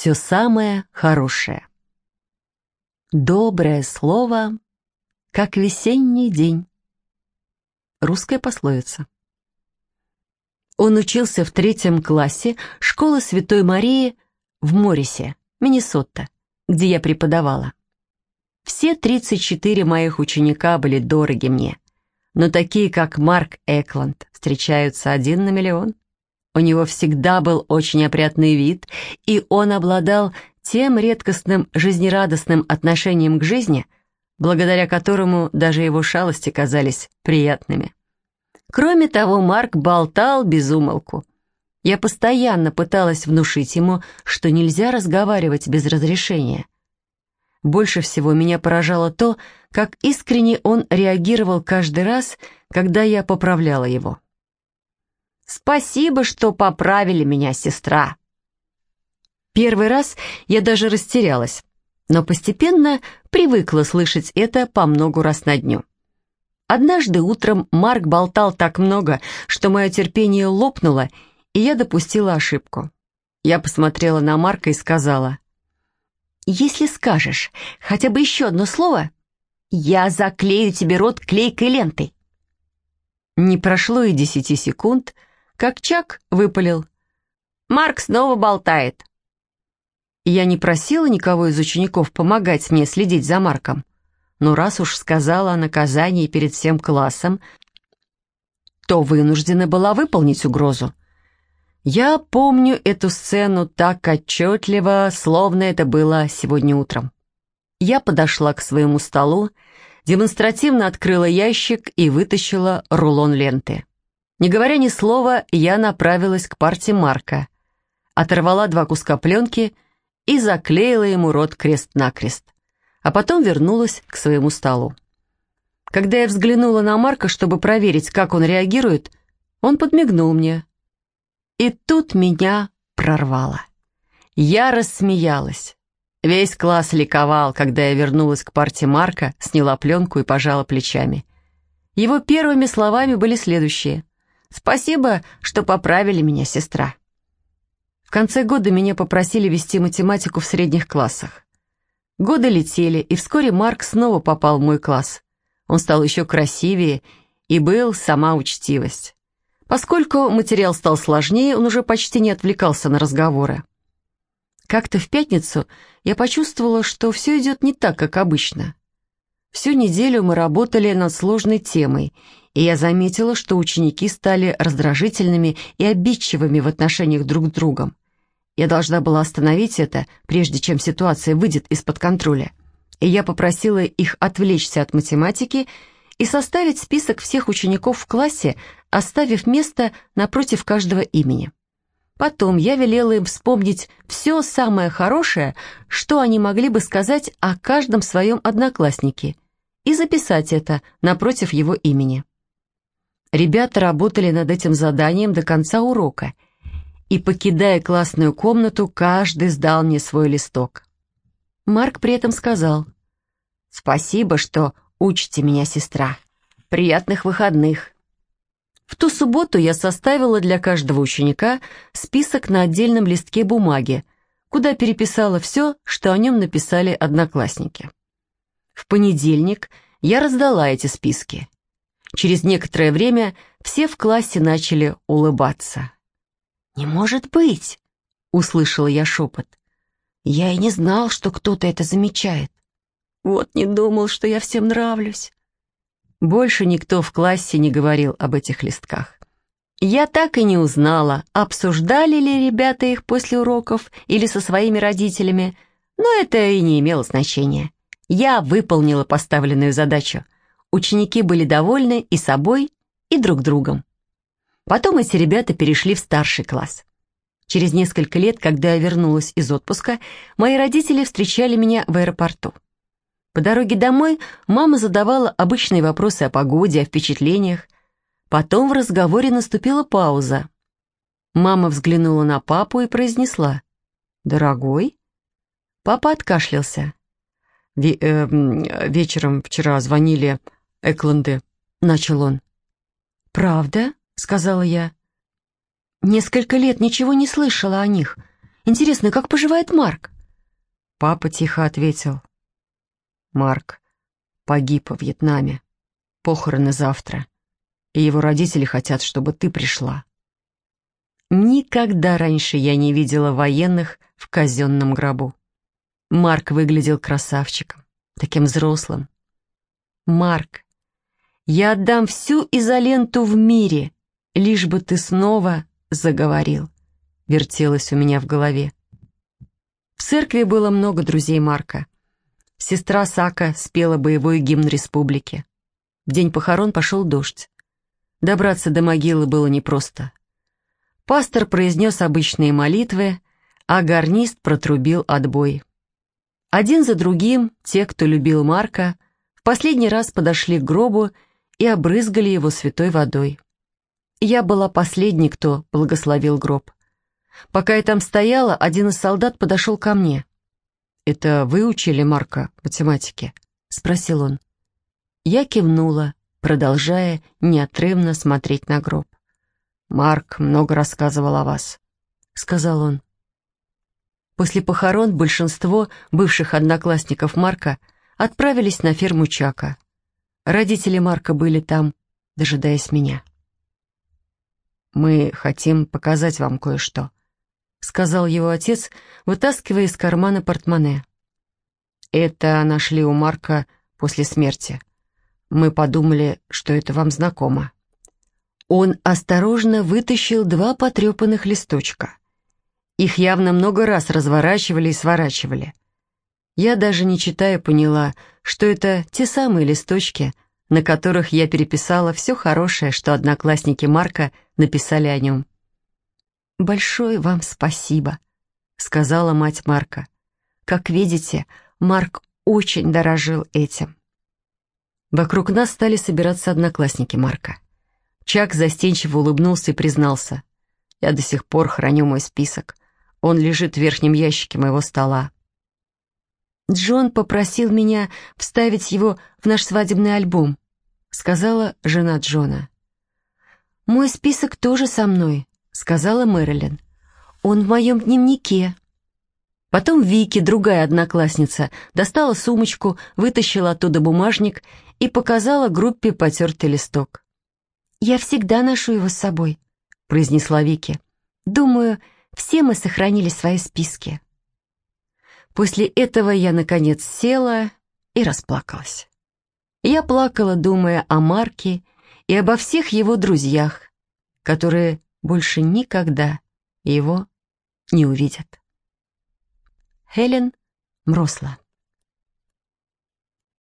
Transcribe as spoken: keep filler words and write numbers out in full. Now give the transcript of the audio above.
все самое хорошее. Доброе слово, как весенний день. Русская пословица. Он учился в третьем классе школы Святой Марии в Моррисе, Миннесота, где я преподавала. Все тридцать четыре моих ученика были дороги мне, но такие, как Марк Экланд, встречаются один на миллион. У него всегда был очень опрятный вид, и он обладал тем редкостным жизнерадостным отношением к жизни, благодаря которому даже его шалости казались приятными. Кроме того, Марк болтал без умолку. Я постоянно пыталась внушить ему, что нельзя разговаривать без разрешения. Больше всего меня поражало то, как искренне он реагировал каждый раз, когда я поправляла его. «Спасибо, что поправили меня, сестра». Первый раз я даже растерялась, но постепенно привыкла слышать это по многу раз на дню. Однажды утром Марк болтал так много, что мое терпение лопнуло, и я допустила ошибку. Я посмотрела на Марка и сказала: «Если скажешь хотя бы еще одно слово, я заклею тебе рот клейкой лентой». Не прошло и десяти секунд, как Чак выпалил: «Марк снова болтает». Я не просила никого из учеников помогать мне следить за Марком, но раз уж сказала о наказании перед всем классом, то вынуждена была выполнить угрозу. Я помню эту сцену так отчетливо, словно это было сегодня утром. Я подошла к своему столу, демонстративно открыла ящик и вытащила рулон ленты. Не говоря ни слова, я направилась к парте Марка, оторвала два куска пленки и заклеила ему рот крест-накрест, а потом вернулась к своему столу. Когда я взглянула на Марка, чтобы проверить, как он реагирует, он подмигнул мне. И тут меня прорвало. Я рассмеялась. Весь класс ликовал, когда я вернулась к парте Марка, сняла пленку и пожала плечами. Его первыми словами были следующие: «Спасибо, что поправили меня, сестра». В конце года меня попросили вести математику в средних классах. Годы летели, и вскоре Марк снова попал в мой класс. Он стал еще красивее и был сама учтивость. Поскольку материал стал сложнее, он уже почти не отвлекался на разговоры. Как-то в пятницу я почувствовала, что все идет не так, как обычно. Всю неделю мы работали над сложной темой, и я заметила, что ученики стали раздражительными и обидчивыми в отношениях друг с другом. Я должна была остановить это, прежде чем ситуация выйдет из-под контроля. И я попросила их отвлечься от математики и составить список всех учеников в классе, оставив место напротив каждого имени. Потом я велела им вспомнить все самое хорошее, что они могли бы сказать о каждом своем однокласснике, и записать это напротив его имени. Ребята работали над этим заданием до конца урока, и, покидая классную комнату, каждый сдал мне свой листок. Марк при этом сказал: «Спасибо, что учите меня, сестра. Приятных выходных». В ту субботу я составила для каждого ученика список на отдельном листке бумаги, куда переписала все, что о нем написали одноклассники. В понедельник я раздала эти списки. Через некоторое время все в классе начали улыбаться. «Не может быть!» — услышала я шепот. «Я и не знал, что кто-то это замечает. Вот не думал, что я всем нравлюсь». Больше никто в классе не говорил об этих листках. Я так и не узнала, обсуждали ли ребята их после уроков или со своими родителями, но это и не имело значения. Я выполнила поставленную задачу. Ученики были довольны и собой, и друг другом. Потом эти ребята перешли в старший класс. Через несколько лет, когда я вернулась из отпуска, мои родители встречали меня в аэропорту. По дороге домой мама задавала обычные вопросы о погоде, о впечатлениях. Потом в разговоре наступила пауза. Мама взглянула на папу и произнесла: «Дорогой?» Папа откашлялся. Ве э, «Вечером вчера звонили Экланды», — начал он. «Правда?» — сказала я. «Несколько лет ничего не слышала о них. Интересно, как поживает Марк?» Папа тихо ответил. «Марк погиб во Вьетнаме. Похороны завтра. И его родители хотят, чтобы ты пришла». Никогда раньше я не видела военных в казенном гробу. Марк выглядел красавчиком, таким взрослым. «Марк, я отдам всю изоленту в мире, лишь бы ты снова заговорил», — вертелось у меня в голове. В церкви было много друзей Марка. Сестра Сака спела боевой гимн республики. В день похорон пошел дождь. Добраться до могилы было непросто. Пастор произнес обычные молитвы, а гарнист протрубил отбой. Один за другим те, кто любил Марка, в последний раз подошли к гробу и обрызгали его святой водой. Я была последней, кто благословил гроб. Пока я там стояла, один из солдат подошел ко мне. «Это вы учили Марка математике?» — спросил он. Я кивнула, продолжая неотрывно смотреть на гроб. «Марк много рассказывал о вас», — сказал он. После похорон большинство бывших одноклассников Марка отправились на ферму Чака. Родители Марка были там, дожидаясь меня. «Мы хотим показать вам кое-что», — сказал его отец, вытаскивая из кармана портмоне. «Это нашли у Марка после смерти. Мы подумали, что это вам знакомо». Он осторожно вытащил два потрепанных листочка. Их явно много раз разворачивали и сворачивали. Я даже не читая поняла, что это те самые листочки, на которых я переписала все хорошее, что одноклассники Марка написали о нем. «Большое вам спасибо», — сказала мать Марка. «Как видите, Марк очень дорожил этим». Вокруг нас стали собираться одноклассники Марка. Чак застенчиво улыбнулся и признался. «Я до сих пор храню мой список. Он лежит в верхнем ящике моего стола». «Джон попросил меня вставить его в наш свадебный альбом», — сказала жена Джона. «Мой список тоже со мной», — сказала Мэрилин. «Он в моем дневнике». Потом Вики, другая одноклассница, достала сумочку, вытащила оттуда бумажник и показала группе потертый листок. «Я всегда ношу его с собой», — произнесла Вики. «Думаю, все мы сохранили свои списки». После этого я, наконец, села и расплакалась. Я плакала, думая о Марке и обо всех его друзьях, которые больше никогда его не увидят. Хелен Мросла.